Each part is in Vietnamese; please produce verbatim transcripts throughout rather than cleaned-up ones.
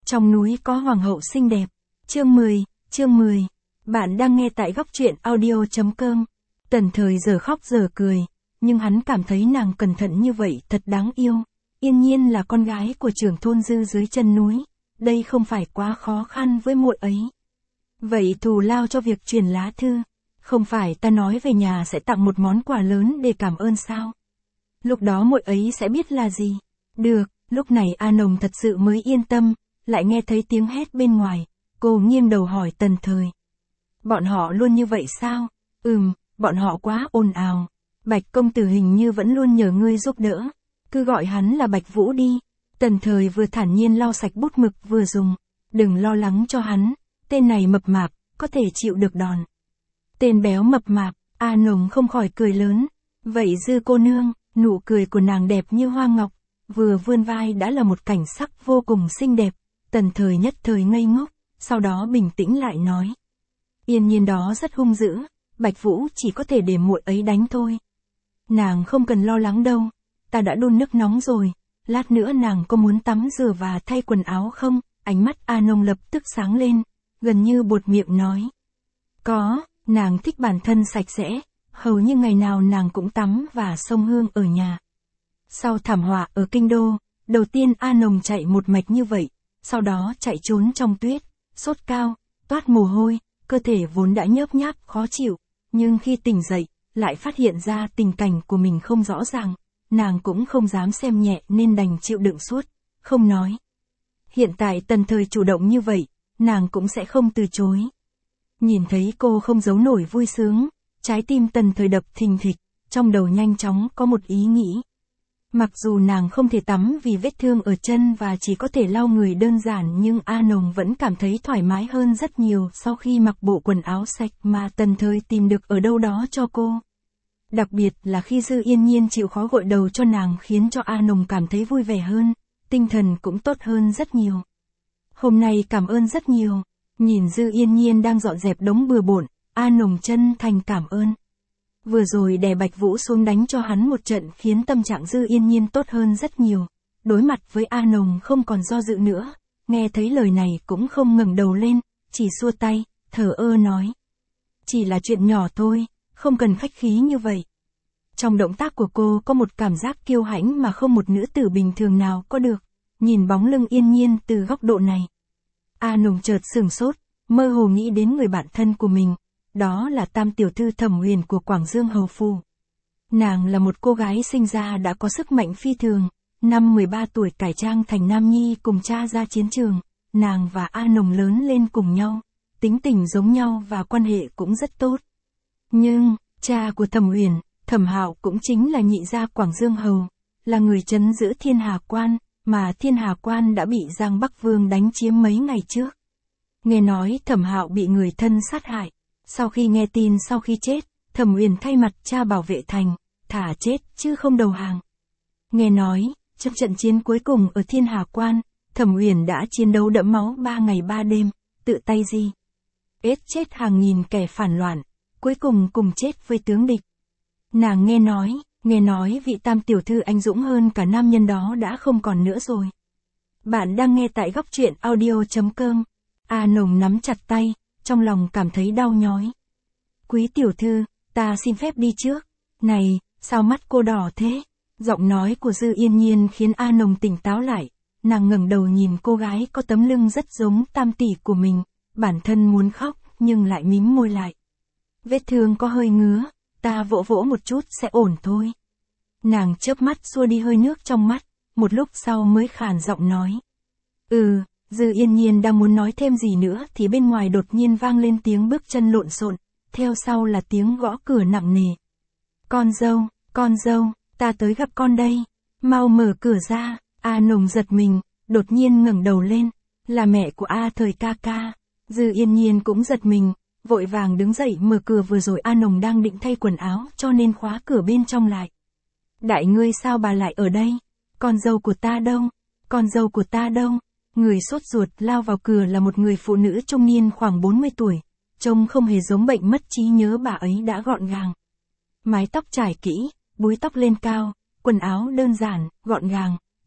Trong núi có hoàng hậu xinh đẹp. Chương mười, chương mười. Bạn đang nghe tại góc truyện audio chấm com. Tần Thời giờ khóc giờ cười, nhưng hắn cảm thấy nàng cẩn thận như vậy thật đáng yêu. Yên Nhiên là con gái của trưởng thôn Dư dưới chân núi, đây không phải quá khó khăn với muội ấy. Vậy thù lao cho việc truyền lá thư, không phải ta nói về nhà sẽ tặng một món quà lớn để cảm ơn sao? Lúc đó muội ấy sẽ biết là gì? Được, lúc này A Nồng thật sự mới yên tâm, lại nghe thấy tiếng hét bên ngoài, cô nghiêng đầu hỏi Tần Thời. Bọn họ luôn như vậy sao? Ừm, bọn họ quá ồn ào. Bạch công tử hình như vẫn luôn nhờ ngươi giúp đỡ. Cứ gọi hắn là Bạch Vũ đi. Tần Thời vừa thản nhiên lau sạch bút mực vừa dùng. Đừng lo lắng cho hắn, tên này mập mạp, có thể chịu được đòn. Tên béo mập mạp, A Nồng không khỏi cười lớn. Vậy Dư cô nương, nụ cười của nàng đẹp như hoa ngọc, vừa vươn vai đã là một cảnh sắc vô cùng xinh đẹp. Tần Thời nhất thời ngây ngốc, sau đó bình tĩnh lại nói. Yên Nhiên đó rất hung dữ, Bạch Vũ chỉ có thể để muội ấy đánh thôi. Nàng không cần lo lắng đâu, ta đã đun nước nóng rồi, lát nữa nàng có muốn tắm rửa và thay quần áo không? Ánh mắt A Nông lập tức sáng lên, gần như buột miệng nói. Có, nàng thích bản thân sạch sẽ, hầu như ngày nào nàng cũng tắm và xông hương ở nhà. Sau thảm họa ở Kinh Đô, đầu tiên A Nồng chạy một mạch như vậy, sau đó chạy trốn trong tuyết, sốt cao, toát mồ hôi, cơ thể vốn đã nhớp nháp khó chịu, nhưng khi tỉnh dậy, lại phát hiện ra tình cảnh của mình không rõ ràng, nàng cũng không dám xem nhẹ nên đành chịu đựng suốt, không nói. Hiện tại Tần Thời chủ động như vậy, nàng cũng sẽ không từ chối. Nhìn thấy cô không giấu nổi vui sướng, trái tim Tần Thời đập thình thịch, trong đầu nhanh chóng có một ý nghĩ. Mặc dù nàng không thể tắm vì vết thương ở chân và chỉ có thể lau người đơn giản, nhưng A Nồng vẫn cảm thấy thoải mái hơn rất nhiều sau khi mặc bộ quần áo sạch mà Tần Thời tìm được ở đâu đó cho cô. Đặc biệt là khi Dư Yên Nhiên chịu khó gội đầu cho nàng khiến cho A Nồng cảm thấy vui vẻ hơn, tinh thần cũng tốt hơn rất nhiều. Hôm nay cảm ơn rất nhiều. Nhìn Dư Yên Nhiên đang dọn dẹp đống bừa bộn, A Nồng chân thành cảm ơn. Vừa rồi đè Bạch Vũ xuống đánh cho hắn một trận khiến tâm trạng Dư Yên Nhiên tốt hơn rất nhiều. Đối mặt với A Nồng không còn do dự nữa, nghe thấy lời này cũng không ngẩng đầu lên, chỉ xua tay, thờ ơ nói. Chỉ là chuyện nhỏ thôi, không cần khách khí như vậy. Trong động tác của cô có một cảm giác kiêu hãnh mà không một nữ tử bình thường nào có được. Nhìn bóng lưng Yên Nhiên từ góc độ này, A Nồng chợt sửng sốt, mơ hồ nghĩ đến người bạn thân của mình. Đó là tam tiểu thư Thẩm Huyền của Quảng Dương Hầu Phủ. Nàng là một cô gái sinh ra đã có sức mạnh phi thường, năm mười ba tuổi cải trang thành nam nhi cùng cha ra chiến trường, nàng và A Nồng lớn lên cùng nhau, tính tình giống nhau và quan hệ cũng rất tốt. Nhưng, cha của Thẩm Huyền, Thẩm Hạo cũng chính là nhị gia Quảng Dương Hầu, là người trấn giữ Thiên Hà Quan, mà Thiên Hà Quan đã bị Giang Bắc Vương đánh chiếm mấy ngày trước. Nghe nói Thẩm Hạo bị người thân sát hại. Sau khi nghe tin sau khi chết, Thẩm Huyền thay mặt cha bảo vệ thành, thả chết chứ không đầu hàng. Nghe nói, trong trận chiến cuối cùng ở Thiên Hà Quan, Thẩm Huyền đã chiến đấu đẫm máu ba ngày ba đêm, tự tay di ết chết hàng nghìn kẻ phản loạn, cuối cùng cùng chết với tướng địch. Nàng nghe nói, nghe nói vị tam tiểu thư anh dũng hơn cả nam nhân đó đã không còn nữa rồi. Bạn đang nghe tại góc truyện audio chấm com. A Nồng nắm chặt tay, trong lòng cảm thấy đau nhói. Quý tiểu thư, ta xin phép đi trước. Này, sao mắt cô đỏ thế? Giọng nói của Dư Yên Nhiên khiến A Nồng tỉnh táo lại. Nàng ngẩng đầu nhìn cô gái có tấm lưng rất giống tam tỷ của mình, bản thân muốn khóc nhưng lại mím môi lại. Vết thương có hơi ngứa, ta vỗ vỗ một chút sẽ ổn thôi. Nàng chớp mắt xua đi hơi nước trong mắt, một lúc sau mới khàn giọng nói. Ừ. Dư Yên Nhiên đang muốn nói thêm gì nữa thì bên ngoài đột nhiên vang lên tiếng bước chân lộn xộn, theo sau là tiếng gõ cửa nặng nề. Con dâu, con dâu, ta tới gặp con đây, mau mở cửa ra. A Nồng giật mình, đột nhiên ngẩng đầu lên, là mẹ của A Thời ca ca. Dư Yên Nhiên cũng giật mình, vội vàng đứng dậy mở cửa, vừa rồi A Nồng đang định thay quần áo cho nên khóa cửa bên trong lại. Đại ngươi sao bà lại ở đây? Con dâu của ta đâu? Con dâu của ta đâu? Người sốt ruột lao vào cửa là một người phụ nữ trung niên khoảng bốn mươi tuổi, trông không hề giống bệnh mất trí nhớ, bà ấy đã gọn gàng. Mái tóc trải kỹ, búi tóc lên cao, quần áo đơn giản, gọn gàng,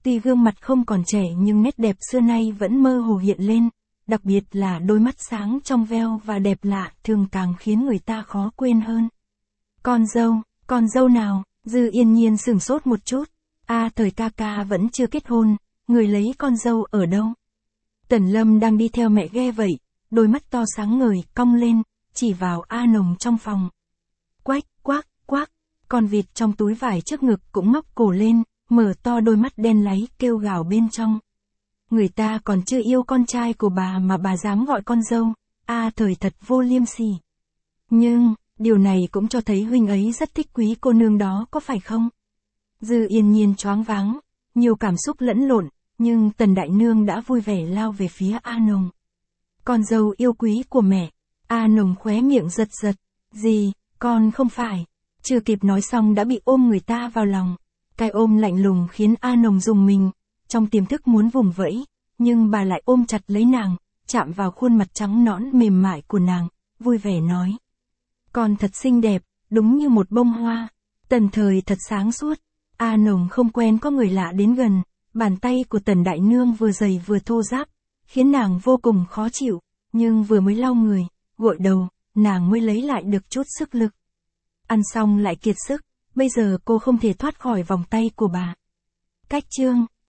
Tuy gương mặt không còn trẻ nhưng nét đẹp xưa nay vẫn mơ hồ hiện lên, đặc biệt là đôi mắt sáng trong veo và đẹp lạ thường càng khiến người ta khó quên hơn. Con dâu, con dâu nào? Dư Yên Nhiên sửng sốt một chút. A Thời ca ca vẫn chưa kết hôn, người lấy con dâu ở đâu? Tần Lâm đang đi theo mẹ ghe vậy, đôi mắt to sáng ngời cong lên, chỉ vào A Nồng trong phòng. Quách, quác, quác, con vịt trong túi vải trước ngực cũng ngóc cổ lên, mở to đôi mắt đen láy kêu gào bên trong. Người ta còn chưa yêu con trai của bà mà bà dám gọi con dâu, A Thời thật vô liêm sỉ. Nhưng, điều này cũng cho thấy huynh ấy rất thích quý cô nương đó có phải không? Dư Yên Nhiên choáng váng, nhiều cảm xúc lẫn lộn, nhưng Tần Đại Nương đã vui vẻ lao về phía A Nồng. Con dâu yêu quý của mẹ. A Nồng khóe miệng giật giật. Gì, con không phải. Chưa kịp nói xong đã bị ôm người ta vào lòng. Cái ôm lạnh lùng khiến A Nồng rùng mình, trong tiềm thức muốn vùng vẫy, nhưng bà lại ôm chặt lấy nàng, chạm vào khuôn mặt trắng nõn mềm mại của nàng, vui vẻ nói. Con thật xinh đẹp, đúng như một bông hoa. Tần Thời thật sáng suốt. A Nồng không quen có người lạ đến gần, bàn tay của Tần Đại Nương vừa dày vừa thô ráp, khiến nàng vô cùng khó chịu, nhưng vừa mới lau người, gội đầu, nàng mới lấy lại được chút sức lực. Ăn xong lại kiệt sức, bây giờ cô không thể thoát khỏi vòng tay của bà. Cách chương